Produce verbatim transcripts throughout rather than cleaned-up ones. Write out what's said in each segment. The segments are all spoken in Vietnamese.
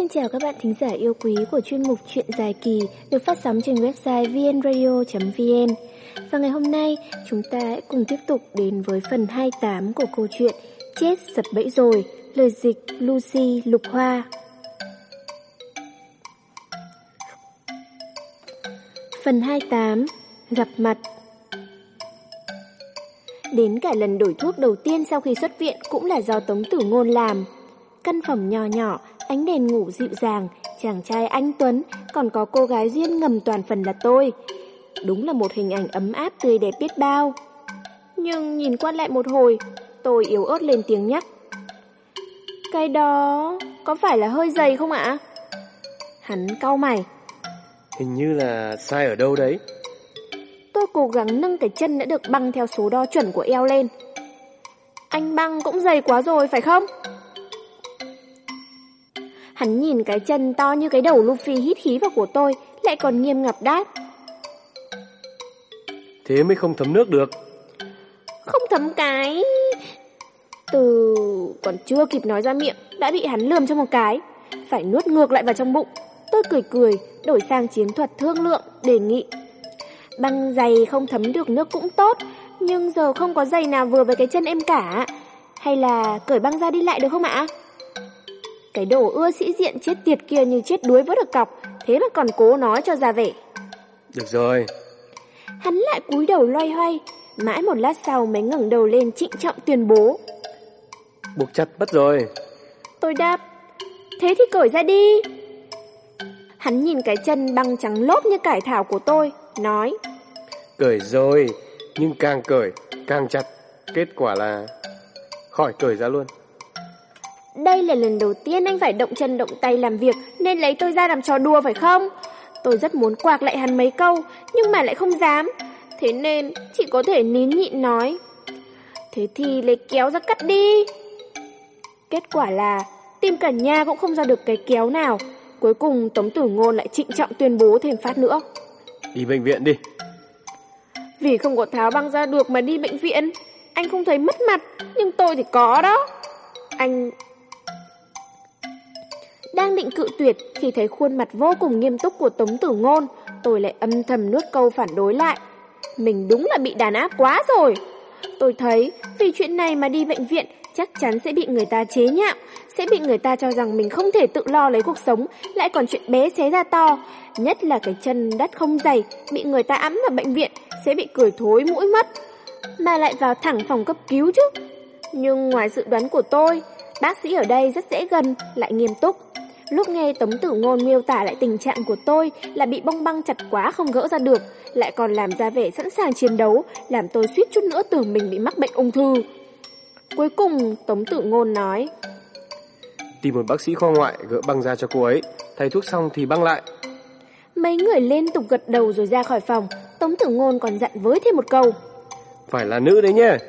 Xin chào các bạn thính giả yêu quý của chuyên mục Chuyện dài kỳ được phát sóng trên website vê en radio chấm vn. Và ngày hôm nay chúng ta hãy cùng tiếp tục đến với phần hai mươi tám của câu chuyện Chết sập bẫy rồi, lời dịch Lucy Lục Hoa. Phần hai mươi tám. Gặp mặt. Đến cả lần đổi thuốc đầu tiên sau khi xuất viện cũng là do Tống Tử Ngôn làm. Căn phòng nhỏ nhỏ, ánh đèn ngủ dịu dàng, chàng trai anh tuấn, còn có cô gái duyên ngầm toàn phần là tôi. Đúng là một hình ảnh ấm áp tươi đẹp biết bao. Nhưng nhìn qua lại một hồi, tôi yếu ớt lên tiếng nhắc. Cái đó có phải là hơi dày không ạ? Hắn cau mày. Hình như là sai ở đâu đấy. Tôi cố gắng nâng cái chân đã được băng theo số đo chuẩn của eo lên. Anh băng cũng dày quá rồi phải không? Hắn nhìn cái chân to như cái đầu Luffy hít khí vào của tôi, lại còn nghiêm ngặt đáp. Thế mới không thấm nước được. Không thấm cái... Từ còn chưa kịp nói ra miệng, đã bị hắn lườm cho một cái. Phải nuốt ngược lại vào trong bụng. Tôi cười cười, đổi sang chiến thuật thương lượng, đề nghị. Băng giày không thấm được nước cũng tốt, nhưng giờ không có giày nào vừa với cái chân em cả. Hay là cởi băng ra đi lại được không ạ? Cái đồ ưa sĩ diện chết tiệt kia như chết đuối vỡ được cọc, thế mà còn cố nói cho ra vẻ. Được rồi. Hắn lại cúi đầu loay hoay, mãi một lát sau mới ngẩng đầu lên trịnh trọng tuyên bố. Buộc chặt mất rồi. Tôi đáp, thế thì cởi ra đi. Hắn nhìn cái chân băng trắng lốp như cải thảo của tôi, nói. Cởi rồi, nhưng càng cởi càng chặt, kết quả là khỏi cởi ra luôn. Đây là lần đầu tiên anh phải động chân động tay làm việc nên lấy tôi ra làm trò đùa phải không? Tôi rất muốn quạc lại hắn mấy câu, nhưng mà lại không dám. Thế nên chỉ có thể nín nhịn nói. Thế thì lấy kéo ra cắt đi. Kết quả là tìm cả nhà cũng không ra được cái kéo nào. Cuối cùng Tống Tử Ngôn lại trịnh trọng tuyên bố thêm phát nữa. Đi bệnh viện đi. Vì không có tháo băng ra được mà đi bệnh viện. Anh không thấy mất mặt, nhưng tôi thì có đó. Anh... Đang định cự tuyệt khi thấy khuôn mặt vô cùng nghiêm túc của Tống Tử Ngôn, tôi lại âm thầm nuốt câu phản đối lại. Mình đúng là bị đàn áp quá rồi. Tôi thấy vì chuyện này mà đi bệnh viện chắc chắn sẽ bị người ta chế nhạo, sẽ bị người ta cho rằng mình không thể tự lo lấy cuộc sống, lại còn chuyện bé xé ra to. Nhất là cái chân đất không dày, bị người ta ẵm vào bệnh viện, sẽ bị cười thối mũi mất. Mà lại vào thẳng phòng cấp cứu chứ. Nhưng ngoài dự đoán của tôi, bác sĩ ở đây rất dễ gần, lại nghiêm túc. Lúc nghe Tống Tử Ngôn miêu tả lại tình trạng của tôi là bị bông băng chặt quá không gỡ ra được, lại còn làm ra vẻ sẵn sàng chiến đấu, làm tôi suýt chút nữa tưởng mình bị mắc bệnh ung thư. Cuối cùng Tống Tử Ngôn nói. Tìm một bác sĩ khoa ngoại gỡ băng ra cho cô ấy, thay thuốc xong thì băng lại. Mấy người liên tục gật đầu rồi ra khỏi phòng. Tống Tử Ngôn còn dặn với thêm một câu. Phải là nữ đấy nhé.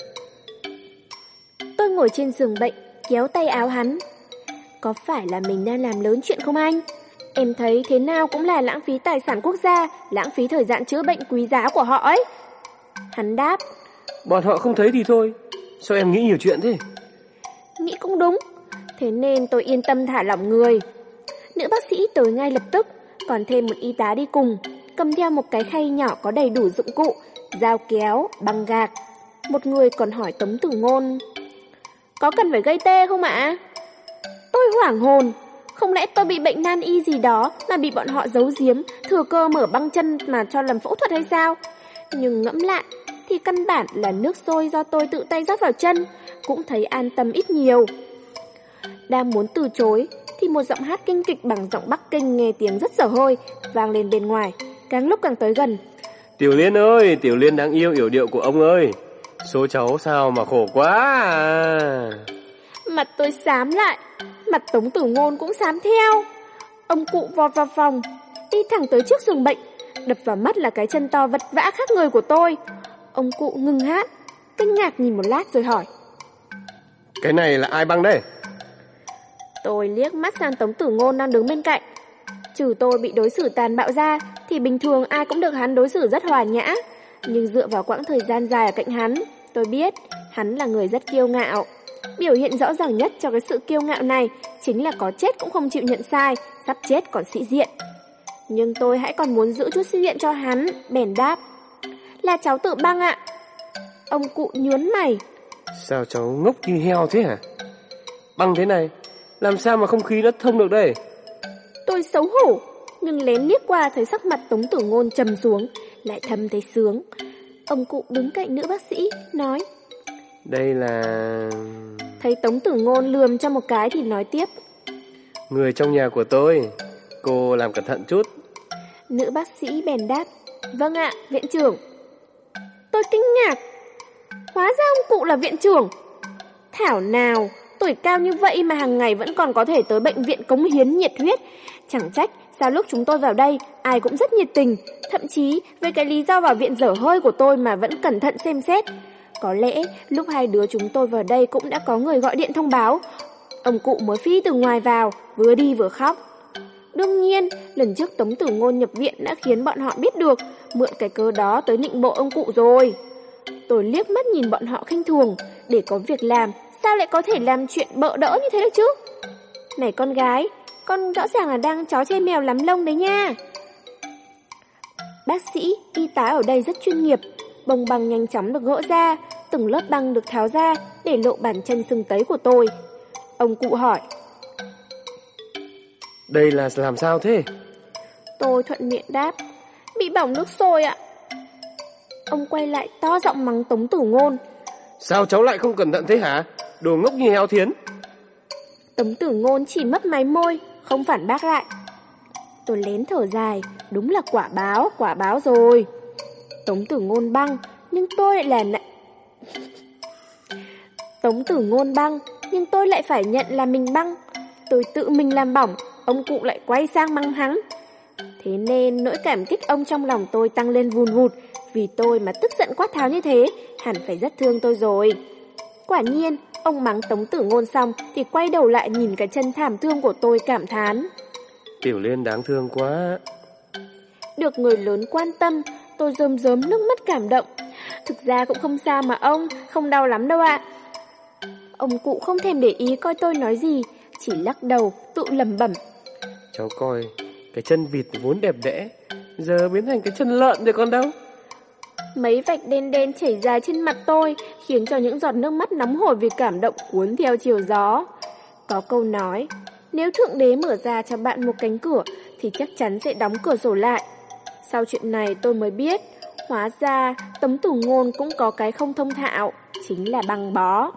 Tôi ngồi trên giường bệnh, kéo tay áo hắn. Có phải là mình đang làm lớn chuyện không anh? Em thấy thế nào cũng là lãng phí tài sản quốc gia, lãng phí thời gian chữa bệnh quý giá của họ ấy. Hắn đáp. Bọn họ không thấy thì thôi. Sao em nghĩ nhiều chuyện thế? Nghĩ cũng đúng. Thế nên tôi yên tâm thả lỏng người. Nữ bác sĩ tới ngay lập tức, còn thêm một y tá đi cùng, cầm theo một cái khay nhỏ có đầy đủ dụng cụ, dao kéo, băng gạc. Một người còn hỏi Tống Tử Ngôn. Có cần phải gây tê không ạ? Tôi hoảng hồn. Không lẽ tôi bị bệnh nan y gì đó mà bị bọn họ giấu giếm, thừa cơ mở băng chân mà cho làm phẫu thuật hay sao? Nhưng ngẫm lại thì căn bản là nước sôi do tôi tự tay rót vào chân, cũng thấy an tâm ít nhiều. Đang muốn từ chối thì một giọng hát kinh kịch bằng giọng Bắc Kinh nghe tiếng rất dở hơi vang lên bên ngoài, càng lúc càng tới gần. Tiểu Liên ơi, Tiểu Liên đáng yêu yểu điệu của ông ơi, số cháu sao mà khổ quá à. Mặt tôi xám lại, mặt Tống Tử Ngôn cũng xám theo. Ông cụ vọt vào phòng, đi thẳng tới trước giường bệnh. Đập vào mắt là cái chân to vật vã khác người của tôi. Ông cụ ngừng hát, kinh ngạc nhìn một lát rồi hỏi. Cái này là ai băng đây? Tôi liếc mắt sang Tống Tử Ngôn đang đứng bên cạnh. Trừ tôi bị đối xử tàn bạo ra thì bình thường ai cũng được hắn đối xử rất hòa nhã. Nhưng dựa vào quãng thời gian dài ở cạnh hắn, tôi biết hắn là người rất kiêu ngạo. Biểu hiện rõ ràng nhất cho cái sự kiêu ngạo này chính là có chết cũng không chịu nhận sai, sắp chết còn sĩ diện. Nhưng tôi hãy còn muốn giữ chút sĩ diện cho hắn, bèn đáp: Là cháu tự băng ạ. Ông cụ nhướng mày: Sao cháu ngốc như heo thế hả? Băng thế này, làm sao mà không khí nó thông được đây? Tôi xấu hổ, nhưng lén liếc qua thấy sắc mặt Tống Tử Ngôn trầm xuống, lại thầm thấy sướng. Ông cụ đứng cạnh nữ bác sĩ, nói: Đây là... Thấy Tống Tử Ngôn lườm cho một cái thì nói tiếp: Người trong nhà của tôi, cô làm cẩn thận chút. Nữ bác sĩ bèn đáp: Vâng ạ, viện trưởng. Tôi kinh ngạc, hóa ra ông cụ là viện trưởng. Thảo nào, tuổi cao như vậy mà hàng ngày vẫn còn có thể tới bệnh viện cống hiến nhiệt huyết. Chẳng trách sao lúc chúng tôi vào đây ai cũng rất nhiệt tình, thậm chí về cái lý do vào viện dở hơi của tôi mà vẫn cẩn thận xem xét. Có lẽ lúc hai đứa chúng tôi vào đây cũng đã có người gọi điện thông báo. Ông cụ mới phi từ ngoài vào, vừa đi vừa khóc. Đương nhiên, lần trước Tống Tử Ngôn nhập viện đã khiến bọn họ biết được, mượn cái cớ đó tới nịnh bợ ông cụ rồi. Tôi liếc mắt nhìn bọn họ khinh thường, để có việc làm, sao lại có thể làm chuyện bợ đỡ như thế được chứ? Này con gái, con rõ ràng là đang chó chê mèo lắm lông đấy nha. Bác sĩ, y tá ở đây rất chuyên nghiệp, bông băng nhanh chóng được gỡ ra, từng lớp băng được tháo ra để lộ bàn chân sưng tấy của tôi. Ông cụ hỏi: Đây là làm sao thế? Tôi thuận miệng đáp: Bị bỏng nước sôi ạ. Ông quay lại to giọng mắng Tống Tử Ngôn: Sao cháu lại không cẩn thận thế hả? Đồ ngốc như heo thiến. Tống Tử Ngôn chỉ mấp máy môi, không phản bác lại. Tôi lén thở dài, đúng là quả báo, quả báo rồi. Tống Tử Ngôn băng, nhưng tôi lại là... Nạ... Tống Tử Ngôn băng, nhưng tôi lại phải nhận là mình băng. Tôi tự mình làm bỏng, ông cụ lại quay sang mắng hắn. Thế nên nỗi cảm kích ông trong lòng tôi tăng lên vùn vụt. Vì tôi mà tức giận quát tháo như thế, hẳn phải rất thương tôi rồi. Quả nhiên, ông mắng Tống Tử Ngôn xong thì quay đầu lại nhìn cái chân thảm thương của tôi cảm thán: Tiểu Liên đáng thương quá. Được người lớn quan tâm, tôi rơm rớm nước mắt cảm động. Thực ra cũng không sao mà ông, không đau lắm đâu ạ. Ông cụ không thèm để ý coi tôi nói gì, chỉ lắc đầu, tự lẩm bẩm: Cháu coi, cái chân vịt vốn đẹp đẽ, giờ biến thành cái chân lợn rồi còn đâu. Mấy vạch đen đen chảy dài trên mặt tôi, khiến cho những giọt nước mắt nóng hổi vì cảm động cuốn theo chiều gió. Có câu nói, nếu Thượng Đế mở ra cho bạn một cánh cửa, thì chắc chắn sẽ đóng cửa sổ lại. Sau chuyện này tôi mới biết, hóa ra Tống Tử Ngôn cũng có cái không thông thạo, chính là băng bó.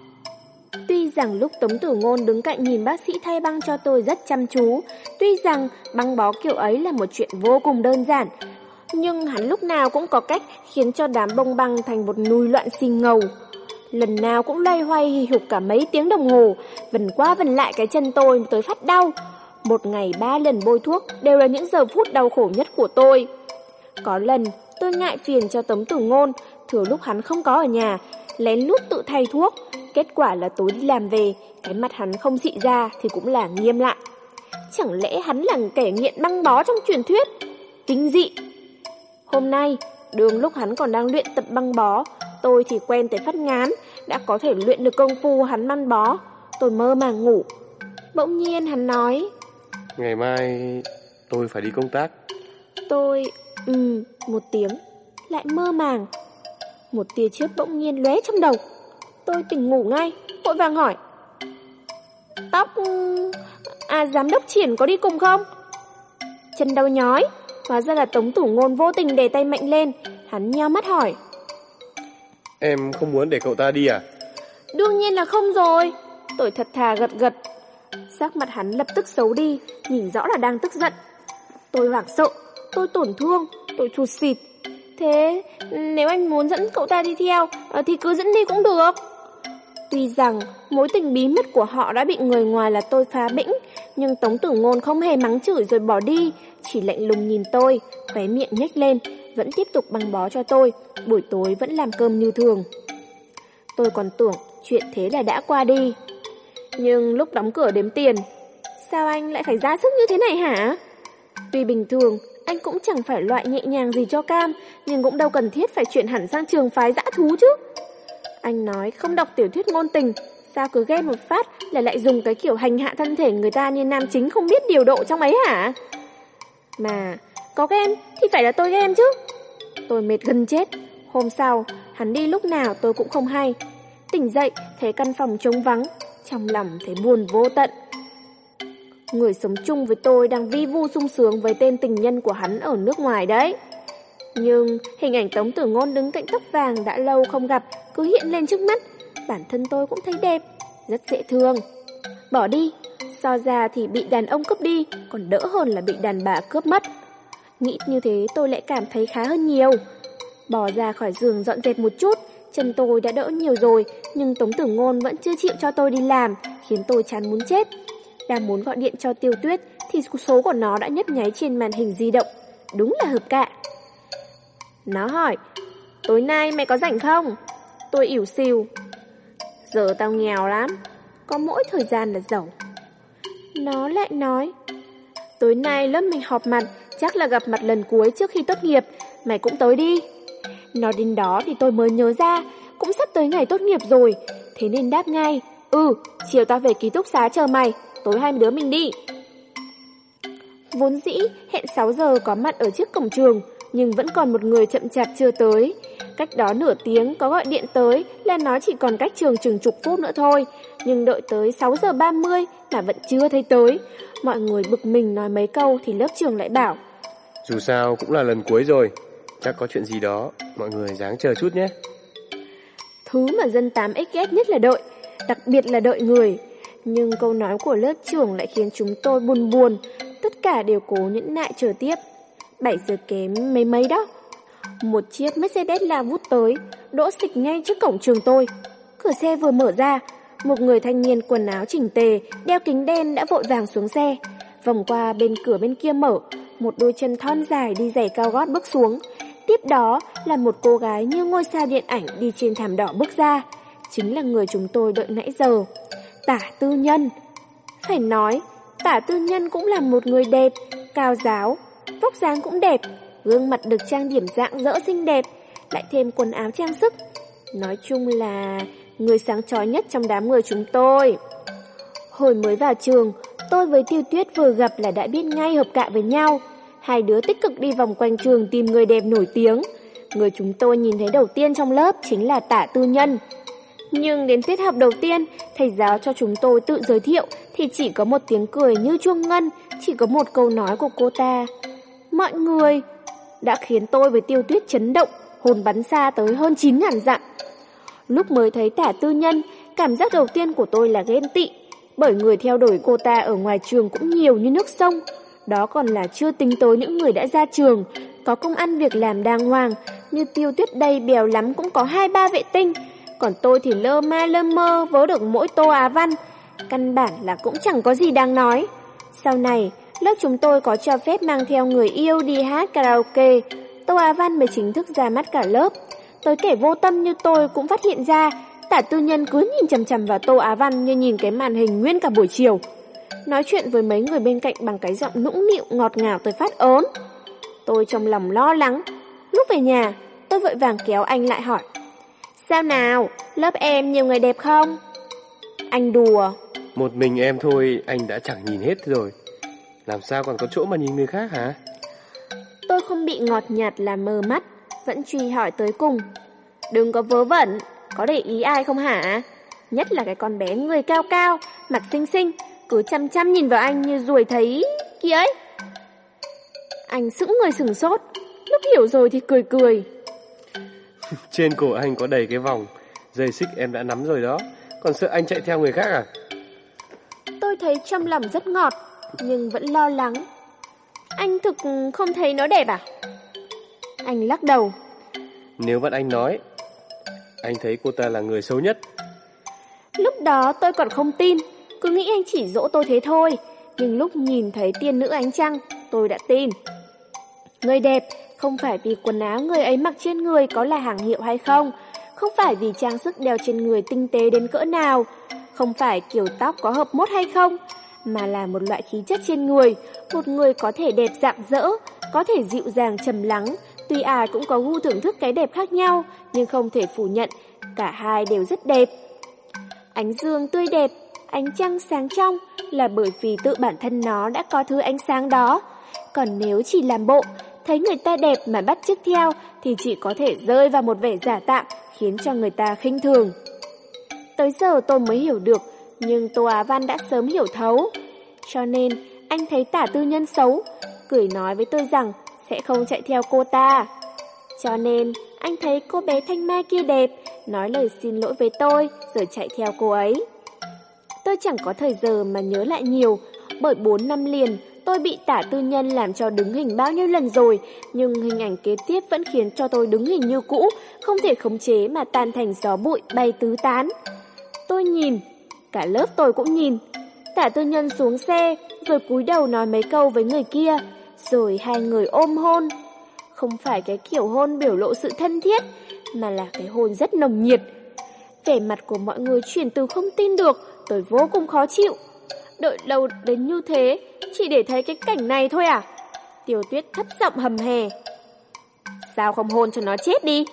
Tuy rằng lúc Tống Tử Ngôn đứng cạnh nhìn bác sĩ thay băng cho tôi rất chăm chú, tuy rằng băng bó kiểu ấy là một chuyện vô cùng đơn giản, nhưng hắn lúc nào cũng có cách khiến cho đám bông băng thành một núi loạn xì ngầu. Lần nào cũng loay hoay hì hục cả mấy tiếng đồng hồ, vần qua vần lại cái chân tôi tới phát đau. Một ngày ba lần bôi thuốc đều là những giờ phút đau khổ nhất của tôi. Có lần tôi ngại phiền cho Tống Tử Ngôn, thừa lúc hắn không có ở nhà, lén lút tự thay thuốc. Kết quả là tối đi làm về, cái mặt hắn không xị ra thì cũng là nghiêm lại. Chẳng lẽ hắn là kẻ nghiện băng bó trong truyền thuyết? Kinh dị. Hôm nay, đường lúc hắn còn đang luyện tập băng bó, tôi thì quen tới phát ngán, đã có thể luyện được công phu hắn băng bó. Tôi mơ màng ngủ. Bỗng nhiên hắn nói: Ngày mai tôi phải đi công tác. Tôi... Ừm, một tiếng, lại mơ màng. Một tia chớp bỗng nhiên lóe trong đầu. Tôi tỉnh ngủ ngay, vội vàng hỏi: Tóc... À, giám đốc Triển có đi cùng không? Chân đau nhói. Hóa ra là Tống Tử Ngôn vô tình đè tay mạnh lên. Hắn nheo mắt hỏi: Em không muốn để cậu ta đi à? Đương nhiên là không rồi. Tôi thật thà gật gật. Sắc mặt hắn lập tức xấu đi, nhìn rõ là đang tức giận. Tôi hoảng sợ, tôi tổn thương, tôi thụt xịt. Thế nếu anh muốn dẫn cậu ta đi theo thì cứ dẫn đi cũng được. Tuy rằng mối tình bí mật của họ đã bị người ngoài là tôi phá bĩnh, nhưng Tống Tử Ngôn không hề mắng chửi rồi bỏ đi, chỉ lạnh lùng nhìn tôi, khóe miệng nhếch lên, vẫn tiếp tục băng bó cho tôi, buổi tối vẫn làm cơm như thường. Tôi còn tưởng chuyện thế là đã qua đi. Nhưng lúc đóng cửa đếm tiền, sao anh lại phải ra sức như thế này hả? Tuy bình thường anh cũng chẳng phải loại nhẹ nhàng gì cho cam, nhưng cũng đâu cần thiết phải chuyển hẳn sang trường phái dã thú chứ. Anh nói không đọc tiểu thuyết ngôn tình, Sao cứ ghen một phát là lại dùng cái kiểu hành hạ thân thể người ta như nam chính không biết điều độ trong ấy hả? Mà có ghen thì phải là tôi ghen chứ. Tôi mệt gần chết. Hôm sau, hắn đi lúc nào tôi cũng không hay. Tỉnh dậy, thấy căn phòng trống vắng, trong lòng thấy buồn vô tận. Người sống chung với tôi đang vi vu sung sướng với tên tình nhân của hắn ở nước ngoài đấy. Nhưng hình ảnh Tống Tử Ngôn đứng cạnh tóc vàng đã lâu không gặp cứ hiện lên trước mắt. Bản thân tôi cũng thấy đẹp, rất dễ thương. Bỏ đi, so ra thì bị đàn ông cướp đi còn đỡ hơn là bị đàn bà cướp mất. Nghĩ như thế tôi lại cảm thấy khá hơn nhiều. Bò ra khỏi giường dọn dẹp một chút, chân tôi đã đỡ nhiều rồi, nhưng Tống Tử Ngôn vẫn chưa chịu cho tôi đi làm, khiến tôi chán muốn chết. Đang muốn gọi điện cho Tiêu Tuyết thì số của nó đã nhấp nháy trên màn hình di động. Đúng là hợp cạ. Nó hỏi, tối nay mày có rảnh không? Tôi ỉu xìu. Giờ tao nghèo lắm, có mỗi thời gian là giàu. Nó lại nói, tối nay lớp mình họp mặt, chắc là gặp mặt lần cuối trước khi tốt nghiệp, mày cũng tới đi. Nói đến đó thì tôi mới nhớ ra, cũng sắp tới ngày tốt nghiệp rồi, thế nên đáp ngay, ừ, chiều tao về ký túc xá chờ mày, tối hai đứa mình đi. Vốn dĩ hẹn sáu giờ có mặt ở trước cổng trường, nhưng vẫn còn một người chậm chạp chưa tới. Cách đó nửa tiếng có gọi điện tới là nói chỉ còn cách trường chừng chục phút nữa thôi, nhưng đợi tới sáu giờ ba mươi mà vẫn chưa thấy tới. Mọi người bực mình nói mấy câu thì lớp trưởng lại bảo, dù sao cũng là lần cuối rồi, chắc có chuyện gì đó, mọi người ráng chờ chút nhé. Thứ mà dân tám x ghét nhất là đợi, đặc biệt là đợi người. Nhưng câu nói của lớp trưởng lại khiến chúng tôi buồn buồn, tất cả đều cố nhẫn nại chờ tiếp. Bảy giờ kém mấy mấy đó, một chiếc Mercedes lao vút tới, đỗ xịch ngay trước cổng trường tôi. Cửa xe vừa mở ra, một người thanh niên quần áo chỉnh tề, đeo kính đen đã vội vàng xuống xe. Vòng qua bên cửa bên kia mở, một đôi chân thon dài đi giày cao gót bước xuống. Tiếp đó là một cô gái như ngôi sao điện ảnh đi trên thảm đỏ bước ra. Chính là người chúng tôi đợi nãy giờ, Tả Tư Nhân. Phải nói, Tả Tư Nhân cũng là một người đẹp, cao ráo, vóc dáng cũng đẹp, gương mặt được trang điểm rạng rỡ xinh đẹp, lại thêm quần áo trang sức. Nói chung là người sáng chói nhất trong đám người chúng tôi. Hồi mới vào trường, tôi với Tiêu Tuyết vừa gặp là đã biết ngay hợp cạ với nhau. Hai đứa tích cực đi vòng quanh trường tìm người đẹp nổi tiếng. Người chúng tôi nhìn thấy đầu tiên trong lớp chính là Tả Tư Nhân. Nhưng đến tiết học đầu tiên, thầy giáo cho chúng tôi tự giới thiệu thì chỉ có một tiếng cười như chuông ngân, chỉ có một câu nói của cô ta. Mọi người đã khiến tôi với Tiêu Tuyết chấn động, hồn bắn xa tới hơn chín ngàn dặm. Lúc mới thấy Tả Tư Nhân, cảm giác đầu tiên của tôi là ghen tị, bởi người theo đuổi cô ta ở ngoài trường cũng nhiều như nước sông. Đó còn là chưa tính tới những người đã ra trường, có công ăn việc làm đàng hoàng, như Tiêu Tuyết đây bèo lắm cũng có hai ba vệ tinh, còn tôi thì lơ ma lơ mơ vớ được mỗi tô Á văn, căn bản là cũng chẳng có gì đáng nói. Sau này, lớp chúng tôi có cho phép mang theo người yêu đi hát karaoke, tô Á văn mới chính thức ra mắt cả lớp. Tới kẻ vô tâm như tôi cũng phát hiện ra, Tả Tư Nhân cứ nhìn chằm chằm vào tô Á văn như nhìn cái màn hình nguyên cả buổi chiều. Nói chuyện với mấy người bên cạnh bằng cái giọng nũng nịu ngọt ngào tới phát ớn. Tôi trong lòng lo lắng. Lúc về nhà, tôi vội vàng kéo anh lại hỏi, sao nào, lớp em nhiều người đẹp không? Anh đùa, một mình em thôi anh đã chẳng nhìn hết rồi, làm sao còn có chỗ mà nhìn người khác hả? Tôi không bị ngọt nhạt làm mờ mắt, vẫn truy hỏi tới cùng. Đừng có vớ vẩn, có để ý ai không hả? Nhất là cái con bé người cao cao, mặt xinh xinh, cứ chăm chăm nhìn vào anh như ruồi thấy kia ấy. Anh sững người sửng sốt, lúc hiểu rồi thì cười cười. Trên cổ anh có đầy cái vòng, dây xích em đã nắm rồi đó, còn sợ anh chạy theo người khác à? Tôi thấy trong lòng rất ngọt, nhưng vẫn lo lắng. Anh thực không thấy nó đẹp à? Anh lắc đầu. Nếu bắt anh nói, anh thấy cô ta là người xấu nhất. Lúc đó tôi còn không tin, cứ nghĩ anh chỉ dỗ tôi thế thôi. Nhưng lúc nhìn thấy tiên nữ ánh trăng, tôi đã tin. Người đẹp không phải vì quần áo người ấy mặc trên người có là hàng hiệu hay không, không phải vì trang sức đeo trên người tinh tế đến cỡ nào, không phải kiểu tóc có hợp mốt hay không, mà là một loại khí chất trên người. Một người có thể đẹp rạng rỡ, có thể dịu dàng trầm lắng. Tuy ai cũng có gu thưởng thức cái đẹp khác nhau, nhưng không thể phủ nhận cả hai đều rất đẹp. Ánh dương tươi đẹp, ánh trăng sáng trong là bởi vì tự bản thân nó đã có thứ ánh sáng đó. Còn nếu chỉ làm bộ, thấy người ta đẹp mà bắt chước theo thì chỉ có thể rơi vào một vẻ giả tạo khiến cho người ta khinh thường. Tới giờ tôi mới hiểu được, nhưng Tô Á Văn đã sớm hiểu thấu. Cho nên anh thấy Tả Tư Nhân xấu, cười nói với tôi rằng sẽ không chạy theo cô ta. Cho nên anh thấy cô bé Thanh Mai kia đẹp, nói lời xin lỗi với tôi rồi chạy theo cô ấy. Tôi chẳng có thời giờ mà nhớ lại nhiều, bởi bốn năm liền tôi bị Tả Tư Nhân làm cho đứng hình bao nhiêu lần rồi, nhưng hình ảnh kế tiếp vẫn khiến cho tôi đứng hình như cũ, không thể khống chế mà tan thành gió bụi bay tứ tán. Tôi nhìn, cả lớp tôi cũng nhìn. Tả Tư Nhân xuống xe, rồi cúi đầu nói mấy câu với người kia, rồi hai người ôm hôn. Không phải cái kiểu hôn biểu lộ sự thân thiết, mà là cái hôn rất nồng nhiệt. Vẻ mặt của mọi người chuyển từ không tin được tới vô cùng khó chịu. Đợi lâu đến như thế, chỉ để thấy cái cảnh này thôi à? Tiểu Tuyết thấp giọng hầm hè. Sao không hôn cho nó chết đi?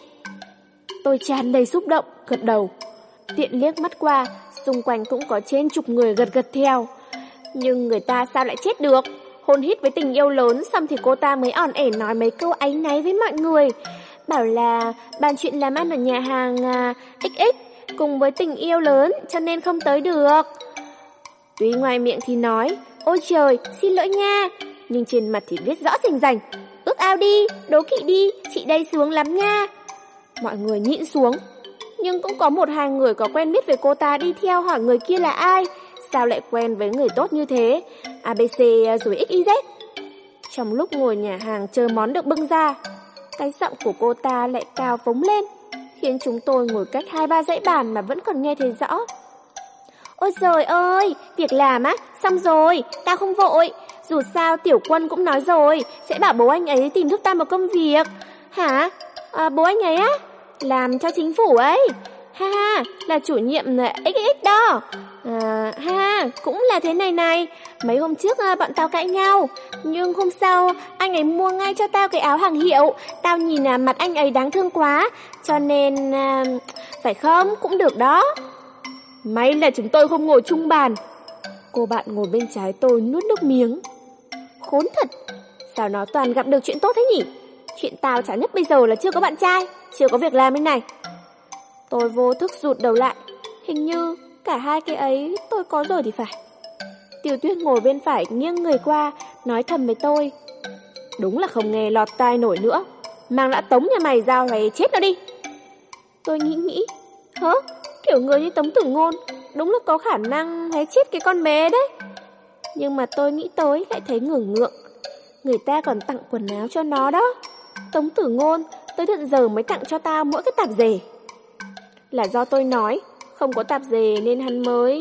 Tôi tràn đầy xúc động, gật đầu. Tiện liếc mắt qua, xung quanh cũng có trên chục người gật gật theo. Nhưng người ta sao lại chết được? Hôn hít với tình yêu lớn, xong thì cô ta mới ỏn ẻn nói mấy câu áy náy với mọi người. Bảo là bàn chuyện làm ăn ở nhà hàng uh, ích ích cùng với tình yêu lớn cho nên không tới được. Tuy ngoài miệng thì nói, ôi trời, xin lỗi nha, nhưng trên mặt thì viết rõ rành rành, ước ao đi, đố kỵ đi, chị đây sướng lắm nha. Mọi người nhịn xuống, nhưng cũng có một hai người có quen biết với cô ta đi theo hỏi người kia là ai, sao lại quen với người tốt như thế, a bê xê rồi ích i dét. Trong lúc ngồi nhà hàng chờ món được bưng ra, cái giọng của cô ta lại cao phóng lên, khiến chúng tôi ngồi cách hai ba dãy bàn mà vẫn còn nghe thấy rõ. Ôi trời ơi, việc làm á, xong rồi, tao không vội. Dù sao Tiểu Quân cũng nói rồi, sẽ bảo bố anh ấy tìm giúp ta một công việc. Hả? À, bố anh ấy á? Làm cho chính phủ ấy. Ha ha, là chủ nhiệm ích ích đó. À, ha, cũng là thế này này. Mấy hôm trước à, bọn tao cãi nhau, nhưng hôm sau anh ấy mua ngay cho tao cái áo hàng hiệu. Tao nhìn à, mặt anh ấy đáng thương quá, cho nên à, phải không, cũng được đó. May là chúng tôi không ngồi chung bàn. Cô bạn ngồi bên trái tôi nuốt nước miếng. Khốn thật, sao nó toàn gặp được chuyện tốt thế nhỉ? Chuyện tao chả nhất bây giờ là chưa có bạn trai, chưa có việc làm bên này. Tôi vô thức rụt đầu lại. Hình như cả hai cái ấy tôi có rồi thì phải. Tiểu Tuyết ngồi bên phải nghiêng người qua, nói thầm với tôi. Đúng là không nghe lọt tai nổi nữa. Mang lã Tống nhà mày giao này chết nó đi. Tôi nghĩ nghĩ. Hớ? Kiểu người như Tống Tử Ngôn đúng là có khả năng hé chết cái con bé đấy. Nhưng mà tôi nghĩ tới lại thấy ngưỡng ngượng. Người ta còn tặng quần áo cho nó đó. Tống Tử Ngôn tới tận giờ mới tặng cho tao mỗi cái tạp dề. Là do tôi nói không có tạp dề nên hắn mới...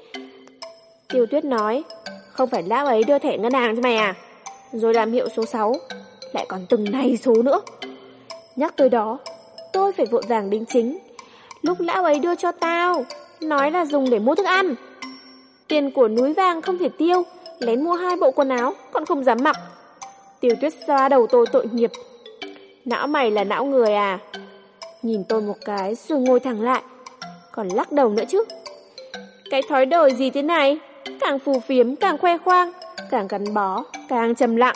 Tiêu Tuyết nói, không phải lão ấy đưa thẻ ngân hàng cho mày à? Rồi làm hiệu số sáu, lại còn từng này số nữa. Nhắc tới đó, tôi phải vội vàng đính chính. Lúc lão ấy đưa cho tao, nói là dùng để mua thức ăn. Tiền của núi vàng không thể tiêu, lén mua hai bộ quần áo, còn không dám mặc. Tiêu Tuyết xoa đầu tôi tội nghiệp. Não mày là não người à? Nhìn tôi một cái rồi ngồi thẳng lại, còn lắc đầu nữa chứ. Cái thói đời gì thế này? Càng phù phiếm càng khoe khoang, càng gắn bó càng trầm lặng.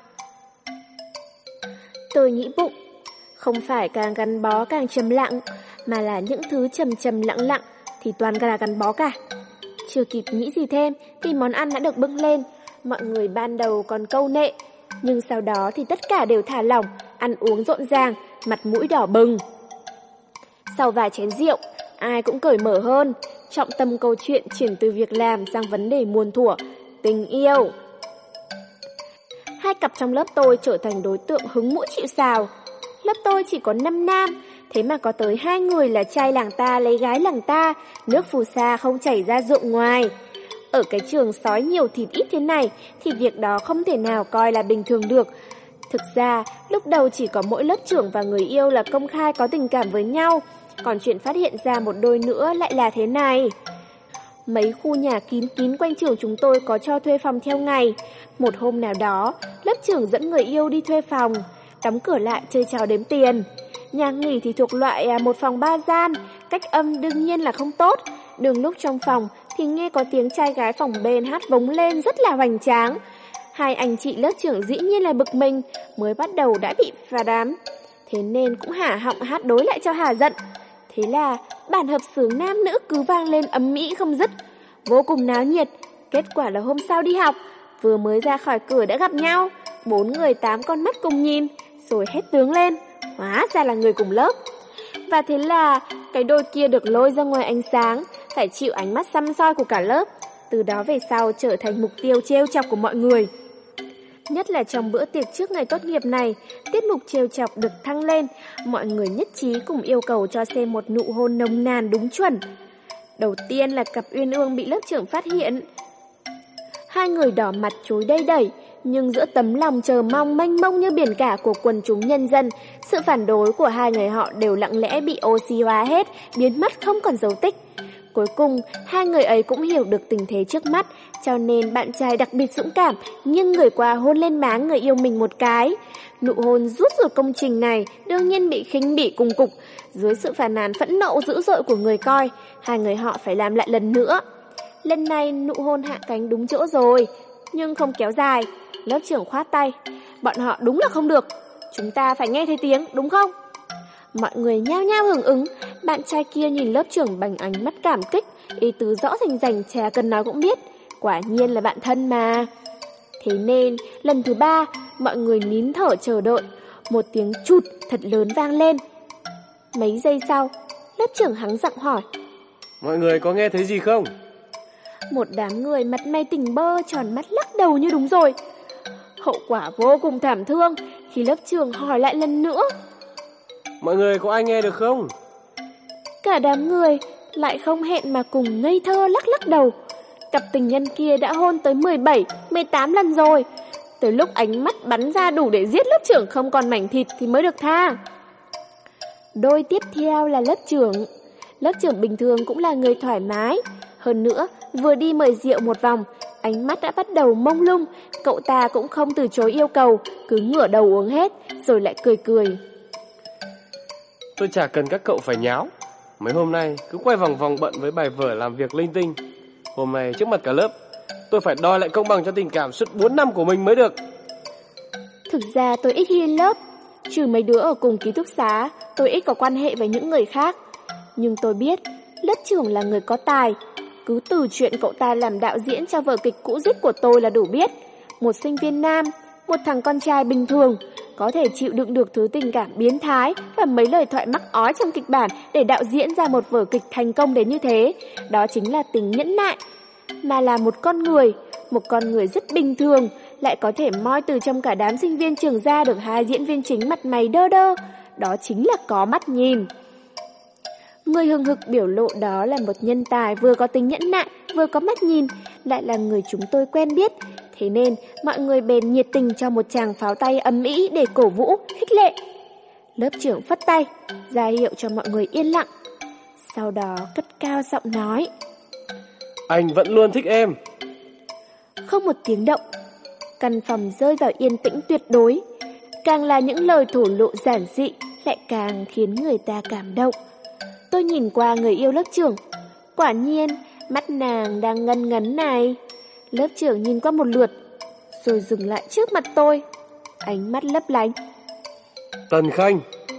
Tôi nghĩ bụng, không phải càng gắn bó càng trầm lặng, mà là những thứ trầm trầm lặng lặng thì toàn là gắn bó cả. Chưa kịp nghĩ gì thêm thì món ăn đã được bưng lên. Mọi người ban đầu còn câu nệ, nhưng sau đó thì tất cả đều thả lỏng, ăn uống rộn ràng, mặt mũi đỏ bừng. Sau vài chén rượu, ai cũng cởi mở hơn. Trọng tâm câu chuyện chuyển từ việc làm sang vấn đề muôn thuở, tình yêu. Hai cặp trong lớp tôi trở thành đối tượng hứng mũi chịu sào. Lớp tôi chỉ có năm nam, thế mà có tới hai người là trai làng ta lấy gái làng ta, nước phù sa không chảy ra ruộng ngoài. Ở cái trường sói nhiều thịt ít thế này thì việc đó không thể nào coi là bình thường được. Thực ra, lúc đầu chỉ có mỗi lớp trưởng và người yêu là công khai có tình cảm với nhau, còn chuyện phát hiện ra một đôi nữa lại là thế này. Mấy khu nhà kín kín quanh trường chúng tôi có cho thuê phòng theo ngày. Một hôm nào đó, lớp trưởng dẫn người yêu đi thuê phòng, đóng cửa lại chơi trò đếm tiền. Nhà nghỉ thì thuộc loại à, một phòng ba gian, cách âm đương nhiên là không tốt. Đường lúc trong phòng thì nghe có tiếng trai gái phòng bên hát vống lên rất là hoành tráng. Hai anh chị lớp trưởng dĩ nhiên là bực mình, mới bắt đầu đã bị phá đám. Thế nên cũng hả họng hát đối lại cho hà giận. Thế là bản hợp xướng nam nữ cứ vang lên ầm ĩ không dứt, vô cùng náo nhiệt. Kết quả là hôm sau đi học, vừa mới ra khỏi cửa đã gặp nhau, bốn người tám con mắt cùng nhìn, rồi hét tướng lên, hóa ra là người cùng lớp. Và thế là cái đôi kia được lôi ra ngoài ánh sáng, phải chịu ánh mắt săm soi của cả lớp, từ đó về sau trở thành mục tiêu trêu chọc của mọi người. Nhất là trong bữa tiệc trước ngày tốt nghiệp này, tiết mục trêu chọc được thăng lên, mọi người nhất trí cùng yêu cầu cho xem một nụ hôn nồng nàn đúng chuẩn. Đầu tiên là cặp Uyên Ương bị lớp trưởng phát hiện. Hai người đỏ mặt chối đầy đẩy, nhưng giữa tấm lòng chờ mong mênh mông như biển cả của quần chúng nhân dân, sự phản đối của hai người họ đều lặng lẽ bị oxy hóa hết, biến mất không còn dấu tích. Cuối cùng, hai người ấy cũng hiểu được tình thế trước mắt, cho nên bạn trai đặc biệt dũng cảm, nhưng người qua hôn lên má người yêu mình một cái. Nụ hôn rút ruột công trình này đương nhiên bị khinh bỉ cùng cục. Dưới sự phàn nàn phẫn nộ dữ dội của người coi, hai người họ phải làm lại lần nữa. Lần này nụ hôn hạ cánh đúng chỗ rồi, nhưng không kéo dài. Lớp trưởng khoát tay, bọn họ đúng là không được, chúng ta phải nghe thấy tiếng, đúng không? Mọi người nhao nhao hưởng ứng. Bạn trai kia nhìn lớp trưởng bằng ánh mắt cảm kích, ý tứ rõ rành rành, chả cần nói cũng biết, quả nhiên là bạn thân mà. Thế nên lần thứ ba, mọi người nín thở chờ đợi. Một tiếng chụt thật lớn vang lên. Mấy giây sau, lớp trưởng hắng giọng hỏi, mọi người có nghe thấy gì không? Một đám người mặt mày tỉnh bơ tròn mắt lắc đầu như đúng rồi. Hậu quả vô cùng thảm thương khi lớp trưởng hỏi lại lần nữa, mọi người có ai nghe được không? Cả đám người lại không hẹn mà cùng ngây thơ lắc lắc đầu. Cặp tình nhân kia đã hôn tới mười bảy, mười tám lần rồi. Tới lúc ánh mắt bắn ra đủ để giết lớp trưởng không còn mảnh thịt thì mới được tha. Đôi tiếp theo là lớp trưởng. Lớp trưởng bình thường cũng là người thoải mái. Hơn nữa, vừa đi mời rượu một vòng, ánh mắt đã bắt đầu mông lung. Cậu ta cũng không từ chối yêu cầu, cứ ngửa đầu uống hết, rồi lại cười cười. Tôi chả cần các cậu phải nháo. Mấy hôm nay cứ quay vòng vòng bận với bài vở làm việc linh tinh. Hôm nay trước mặt cả lớp, tôi phải đòi lại công bằng cho tình cảm suốt bốn năm của mình mới được. Thực ra tôi ít khi lớp, trừ mấy đứa ở cùng ký túc xá, tôi ít có quan hệ với những người khác. Nhưng tôi biết, lớp trưởng là người có tài. Cứ từ chuyện cậu ta làm đạo diễn cho vở kịch cũ dích của tôi là đủ biết. Một sinh viên nam, một thằng con trai bình thường, có thể chịu đựng được thứ tình cảm biến thái và mấy lời thoại mắc ói trong kịch bản để đạo diễn ra một vở kịch thành công đến như thế. Đó chính là tính nhẫn nại. Mà là một con người, một con người rất bình thường, lại có thể moi từ trong cả đám sinh viên trường ra được hai diễn viên chính mặt mày đơ đơ. Đó chính là có mắt nhìn. Người hừng hực biểu lộ đó là một nhân tài vừa có tính nhẫn nại, vừa có mắt nhìn, lại là người chúng tôi quen biết. Thế nên mọi người bèn nhiệt tình cho một tràng pháo tay ầm ĩ để cổ vũ, khích lệ. Lớp trưởng phất tay, ra hiệu cho mọi người yên lặng. Sau đó cất cao giọng nói, anh vẫn luôn thích em. Không một tiếng động, căn phòng rơi vào yên tĩnh tuyệt đối. Càng là những lời thổ lộ giản dị, lại càng khiến người ta cảm động. Tôi nhìn qua người yêu lớp trưởng, quả nhiên mắt nàng đang ngân ngấn này. Lớp trưởng nhìn qua một lượt, rồi dừng lại trước mặt tôi, ánh mắt lấp lánh. Tần Khanh.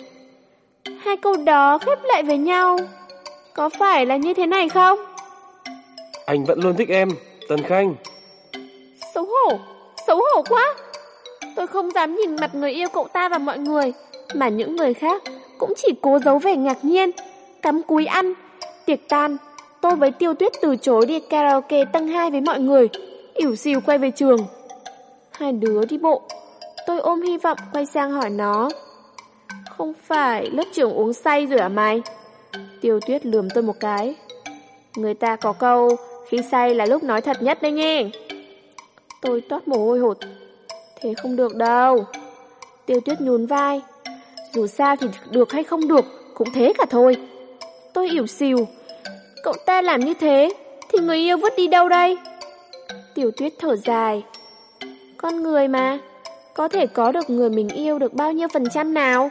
Hai câu đó khép lại với nhau, có phải là như thế này không? Anh vẫn luôn thích em, Tần Khanh. Xấu hổ, xấu hổ quá. Tôi không dám nhìn mặt người yêu cậu ta và mọi người, mà những người khác cũng chỉ cố giấu vẻ ngạc nhiên, cắm cúi ăn. Tiệc tan, tôi với Tiêu Tuyết từ chối đi karaoke tầng hai với mọi người, ỉu xìu quay về trường. Hai đứa đi bộ, tôi ôm hy vọng quay sang hỏi nó, không phải lớp trưởng uống say rồi à mày? Tiêu Tuyết lườm tôi một cái, người ta có câu khi say là lúc nói thật nhất đấy nghe. Tôi toát mồ hôi hột, thế không được đâu. Tiêu Tuyết nhún vai, dù sao thì được hay không được cũng thế cả thôi. Tôi ỉu xìu, cậu ta làm như thế thì người yêu vứt đi đâu đây? Tiểu Tuyết thở dài, con người mà, có thể có được người mình yêu được bao nhiêu phần trăm nào?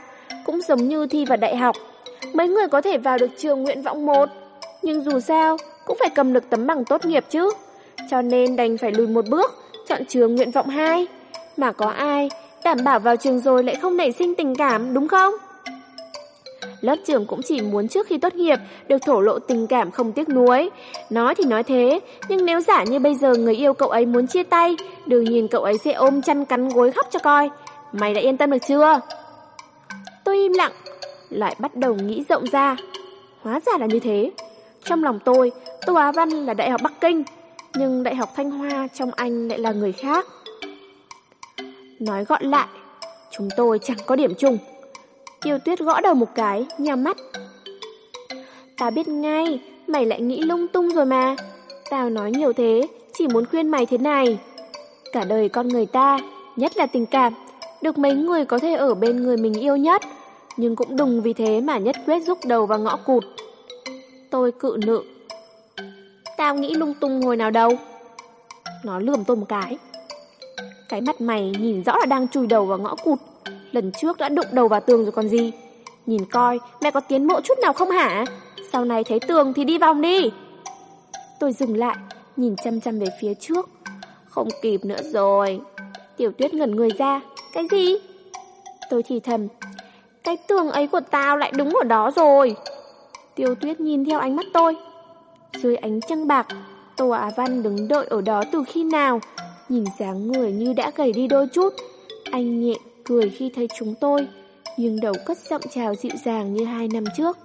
cũng giống như thi vào đại học. Mấy người có thể vào được trường nguyện vọng một, nhưng dù sao cũng phải cầm được tấm bằng tốt nghiệp chứ. Cho nên đành phải lùi một bước, chọn trường nguyện vọng hai. Mà có ai đảm bảo vào trường rồi lại không nảy sinh tình cảm, đúng không? Lớp trưởng cũng chỉ muốn trước khi tốt nghiệp được thổ lộ tình cảm không tiếc nuối. Nói thì nói thế, nhưng nếu giả như bây giờ người yêu cậu ấy muốn chia tay, đương nhiên cậu ấy sẽ ôm chăn cắn gối khóc cho coi. Mày đã yên tâm được chưa? Tôi im lặng, lại bắt đầu nghĩ rộng ra. Hóa ra là như thế. Trong lòng tôi, Tô Á Văn là Đại học Bắc Kinh, nhưng Đại học Thanh Hoa trong anh lại là người khác. Nói gọn lại, chúng tôi chẳng có điểm chung. Tiêu Tuyết gõ đầu một cái, nhắm mắt. Tao biết ngay, mày lại nghĩ lung tung rồi mà. Tao nói nhiều thế, chỉ muốn khuyên mày thế này. Cả đời con người ta, nhất là tình cảm, được mấy người có thể ở bên người mình yêu nhất, nhưng cũng đừng vì thế mà nhất quyết rúc đầu vào ngõ cụt. Tôi cự nự. Tao nghĩ lung tung hồi nào đâu. Nó lườm tôi một cái. Cái mặt mày nhìn rõ là đang chùi đầu vào ngõ cụt. Lần trước đã đụng đầu vào tường rồi còn gì. Nhìn coi mẹ có tiến bộ chút nào không hả? Sau này thấy tường thì đi vòng đi. Tôi dừng lại, nhìn chăm chăm về phía trước. Không kịp nữa rồi. Tiểu Tuyết ngẩn người ra. Cái gì? Tôi thì thầm. Cái tường ấy của tao lại đúng ở đó rồi. Tiêu Tuyết nhìn theo ánh mắt tôi. Dưới ánh trăng bạc, Tô Á Văn đứng đợi ở đó từ khi nào? Nhìn dáng người như đã gầy đi đôi chút. Anh nhẹ cười khi thấy chúng tôi, nhưng đầu cất giọng chào dịu dàng như hai năm trước.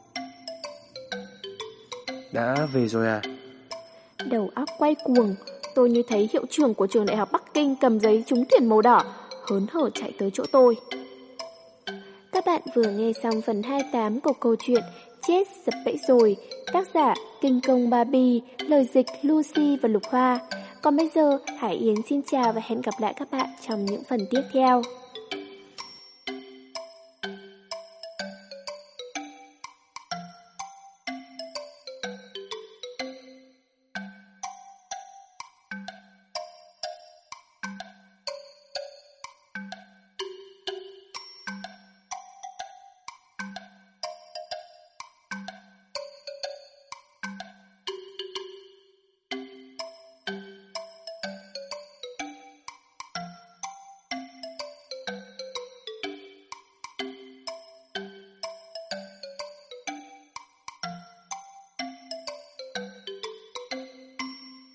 Đã về rồi à? Đầu óc quay cuồng, tôi như thấy hiệu trưởng của trường Đại học Bắc Kinh cầm giấy trúng tuyển màu đỏ, hớn hở chạy tới chỗ tôi. Các bạn vừa nghe xong phần hai mươi tám của câu chuyện Chết Sập Bẫy Rồi, tác giả Kinh Công Barbie, lời dịch Lucy và Lục Hoa. Còn bây giờ, Hải Yến xin chào và hẹn gặp lại các bạn trong những phần tiếp theo.